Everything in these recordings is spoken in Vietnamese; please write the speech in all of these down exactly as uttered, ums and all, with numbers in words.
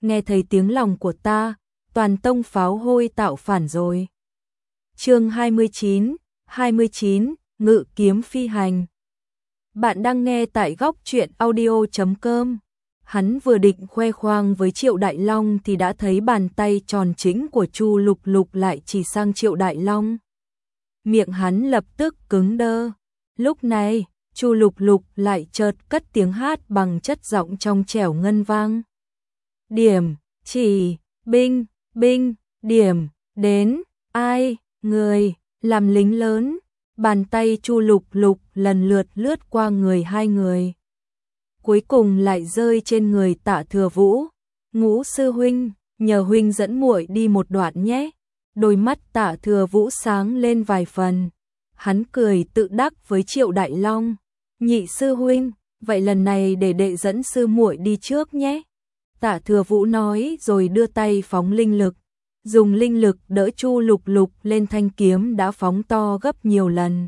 nghe thấy tiếng lòng của ta, toàn tông pháo hôi tạo phản rồi. Chương hai mươi chín, hai mươi chín, ngự kiếm phi hành. Bạn đang nghe tại góc truyện audio chấm com. Hắn vừa định khoe khoang với Triệu Đại Long thì đã thấy bàn tay tròn chính của Chu Lục Lục lại chỉ sang Triệu Đại Long. Miệng hắn lập tức cứng đơ. Lúc này, Chu Lục Lục lại chợt cất tiếng hát bằng chất giọng trong trẻo ngân vang. Điểm, chỉ, binh, binh, điểm, đến, ai, người, làm lính lớn. Bàn tay Chu Lục Lục lần lượt lướt qua người hai người. Cuối cùng lại rơi trên người Tạ Thừa Vũ. Ngũ sư huynh, nhờ huynh dẫn muội đi một đoạn nhé. Đôi mắt Tạ Thừa Vũ sáng lên vài phần. Hắn cười tự đắc với Triệu Đại Long. Nhị sư huynh, vậy lần này để đệ dẫn sư muội đi trước nhé. Tạ Thừa Vũ nói rồi đưa tay phóng linh lực. Dùng linh lực đỡ Chu Lục Lục lên thanh kiếm đã phóng to gấp nhiều lần.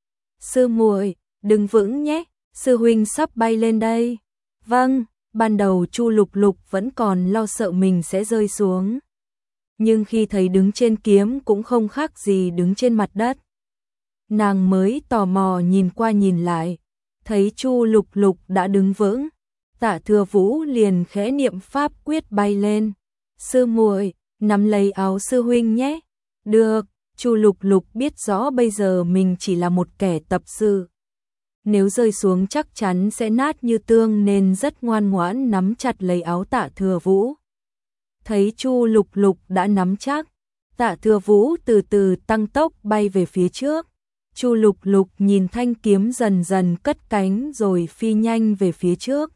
Sư muội, đừng vững nhé, sư huynh sắp bay lên đây. Vâng, ban đầu Chu Lục Lục vẫn còn lo sợ mình sẽ rơi xuống. Nhưng khi thấy đứng trên kiếm cũng không khác gì đứng trên mặt đất. Nàng mới tò mò nhìn qua nhìn lại, thấy Chu Lục Lục đã đứng vững. Tạ Thừa Vũ liền khẽ niệm pháp quyết bay lên. Sư muội, nắm lấy áo sư huynh nhé. Được, Chu Lục Lục biết rõ bây giờ mình chỉ là một kẻ tập sự. Nếu rơi xuống chắc chắn sẽ nát như tương nên rất ngoan ngoãn nắm chặt lấy áo Tạ Thừa Vũ. Thấy Chu Lục Lục đã nắm chắc, Tạ Thừa Vũ từ từ tăng tốc bay về phía trước. Chu Lục Lục nhìn thanh kiếm dần dần cất cánh rồi phi nhanh về phía trước.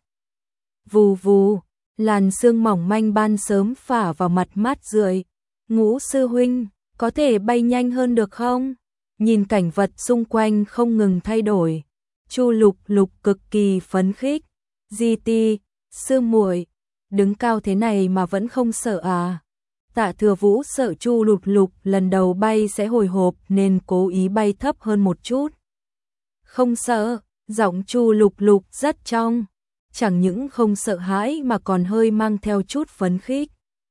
Vù vù, làn sương mỏng manh ban sớm phả vào mặt mát rượi. Ngũ sư huynh, có thể bay nhanh hơn được không? Nhìn cảnh vật xung quanh không ngừng thay đổi, Chu Lục Lục cực kỳ phấn khích. Di ti, sư muội, đứng cao thế này mà vẫn không sợ à? Tạ Thừa Vũ sợ Chu Lục Lục lần đầu bay sẽ hồi hộp nên cố ý bay thấp hơn một chút. Không sợ, giọng Chu Lục Lục rất trong. Chẳng những không sợ hãi mà còn hơi mang theo chút phấn khích.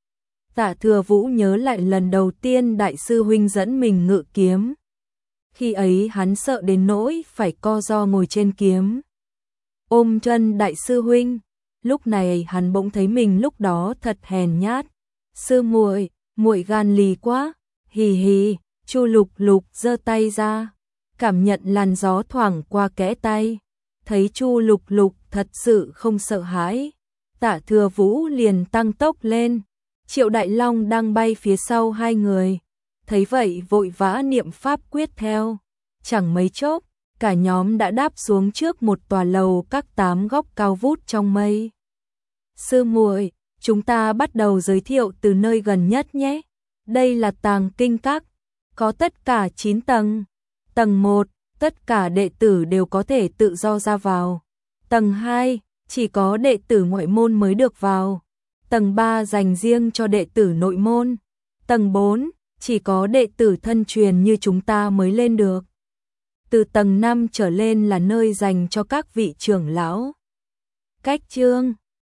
Tạ Thừa Vũ nhớ lại lần đầu tiên đại sư huynh dẫn mình ngự kiếm. Khi ấy hắn sợ đến nỗi phải co ro ngồi trên kiếm. Ôm chân đại sư huynh, lúc này hắn bỗng thấy mình lúc đó thật hèn nhát. Sư muội, muội gan lì quá. Hì hì, Chu Lục Lục giơ tay ra, cảm nhận làn gió thoảng qua kẽ tay. Thấy Chu Lục Lục thật sự không sợ hãi, Tạ Thừa Vũ liền tăng tốc lên. Triệu Đại Long đang bay phía sau hai người, thấy vậy vội vã niệm pháp quyết theo. Chẳng mấy chốc, cả nhóm đã đáp xuống trước một tòa lầu các tám góc cao vút trong mây. Sư muội, chúng ta bắt đầu giới thiệu từ nơi gần nhất nhé. Đây là Tàng Kinh Các, có tất cả chín tầng. Tầng một, tất cả đệ tử đều có thể tự do ra vào. Tầng hai, chỉ có đệ tử ngoại môn mới được vào. Tầng ba dành riêng cho đệ tử nội môn. Tầng bốn, chỉ có đệ tử thân truyền như chúng ta mới lên được. Từ tầng năm trở lên là nơi dành cho các vị trưởng lão. Cách chương,